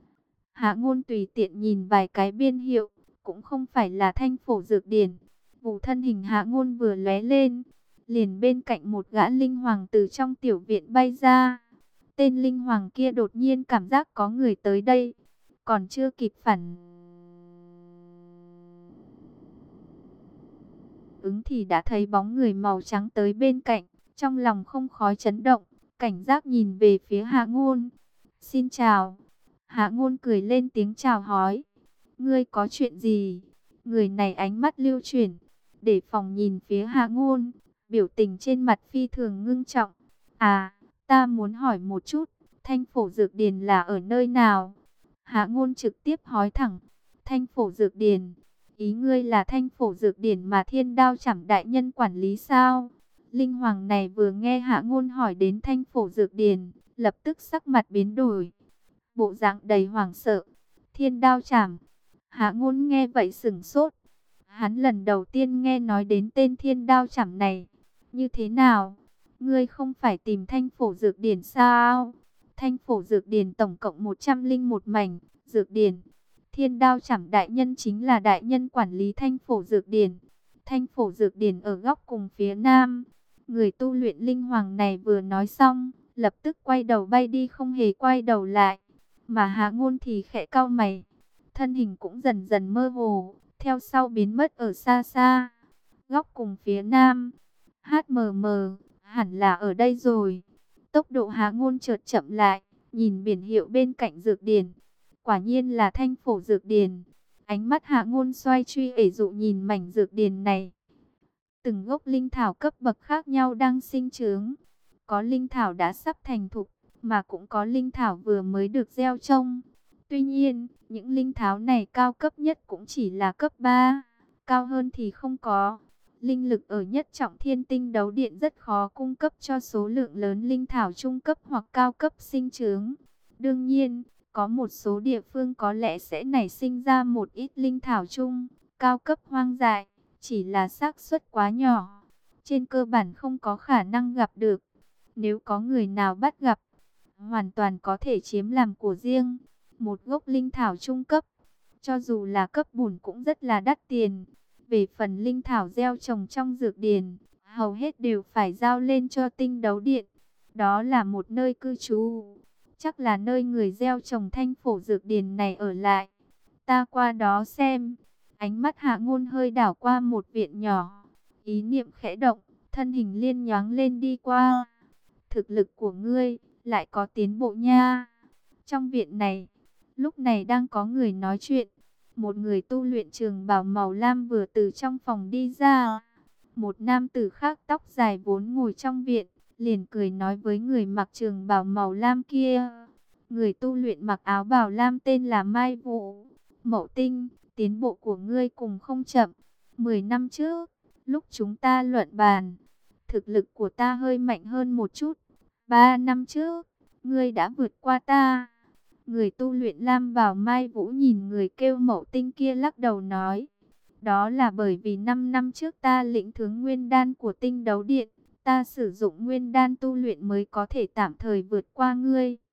Hạ Ngôn tùy tiện nhìn vài cái biên hiệu, cũng không phải là thanh phổ dược điển. Vụ thân hình Hạ Ngôn vừa lóe lên, liền bên cạnh một gã linh hoàng từ trong tiểu viện bay ra. Tên linh hoàng kia đột nhiên cảm giác có người tới đây, còn chưa kịp phản ứng thì đã thấy bóng người màu trắng tới bên cạnh, trong lòng không khỏi chấn động, cảnh giác nhìn về phía Hạ Ngôn. Xin chào. Hạ Ngôn cười lên tiếng chào hỏi. Ngươi có chuyện gì? Người này ánh mắt lưu chuyển, để phòng nhìn phía Hạ Ngôn, biểu tình trên mặt phi thường ngưng trọng. À, ta muốn hỏi một chút, Thanh Phổ Dược Điển là ở nơi nào? Hạ Ngôn trực tiếp hỏi thẳng. Thanh Phổ Dược Điển, ý ngươi là Thanh Phổ Dược Điển mà Thiên Đao Trảm đại nhân quản lý sao? Linh Hoàng này vừa nghe Hạ Ngôn hỏi đến Thanh Phổ Dược Điển, lập tức sắc mặt biến đổi, bộ dạng đầy hoảng sợ. Thiên Đao Trảm? Hạ Ngôn nghe vậy sững sốt. Hắn lần đầu tiên nghe nói đến tên Thiên Đao Trảm này. Như thế nào? Ngươi không phải tìm Thanh Phổ Dược Điển sao? Thanh Phổ Dược Điển tổng cộng 101 mảnh dược điển. Thiên Đao Trảm đại nhân chính là đại nhân quản lý Thanh Phổ Dược Điển. Thanh Phổ Dược Điển ở góc cùng phía nam. Người tu luyện linh hoàng này vừa nói xong, lập tức quay đầu bay đi, không hề quay đầu lại. Mà Hạ Ngôn thì khẽ cau mày, thân hình cũng dần dần mơ hồ, theo sau biến mất ở xa xa. Góc cùng phía nam, HMM, hẳn là ở đây rồi. Tốc độ Hạ Ngôn chợt chậm lại, nhìn biển hiệu bên cạnh dược điển. Quả nhiên là Thanh Phổ Dược Điển. Ánh mắt Hạ Ngôn xoay truy ể dụ nhìn mảnh dược điển này. Từng gốc linh thảo cấp bậc khác nhau đang sinh trưởng. Có linh thảo đã sắp thành thục, mà cũng có linh thảo vừa mới được gieo trồng. Tuy nhiên, những linh thảo này cao cấp nhất cũng chỉ là cấp 3, cao hơn thì không có. Linh lực ở nhất trọng thiên tinh đấu điện rất khó cung cấp cho số lượng lớn linh thảo trung cấp hoặc cao cấp sinh trưởng. Đương nhiên, có một số địa phương có lẽ sẽ nảy sinh ra một ít linh thảo trung, cao cấp hoang dại, chỉ là xác suất quá nhỏ. Trên cơ bản không có khả năng gặp được. Nếu có người nào bắt gặp, hoàn toàn có thể chiếm làm của riêng. Một gốc linh thảo trung cấp, cho dù là cấp bùn cũng rất là đắt tiền. Về phần linh thảo gieo trồng trong dược điển, hầu hết đều phải giao lên cho tinh đấu điện. Đó là một nơi cư trú, chắc là nơi người gieo trồng Thanh Phổ Dược Điển này ở lại. Ta qua đó xem. Ánh mắt Hạ Ngôn hơi đảo qua một viện nhỏ, ý niệm khẽ động, thân hình liên nhoáng lên đi qua. Thực lực của ngươi lại có tiến bộ nha. Trong viện này, lúc này đang có người nói chuyện. Một người tu luyện trường bào màu lam vừa từ trong phòng đi ra. Một nam tử khác tóc dài vốn ngồi trong viện, liền cười nói với người mặc trường bào màu lam kia. Người tu luyện mặc áo bào lam tên là Mai Vũ. Mậu Tinh, tiến bộ của ngươi cùng không chậm. 10 năm trước, lúc chúng ta luận bàn, thực lực của ta hơi mạnh hơn một chút. 3 năm trước, ngươi đã vượt qua ta. Người tu luyện lam bào Mai Vũ nhìn người kêu Mậu Tinh kia lắc đầu nói. Đó là bởi vì 5 năm trước ta lĩnh thướng nguyên đan của tinh đấu điện. Ta sử dụng nguyên đan tu luyện mới có thể tạm thời vượt qua ngươi.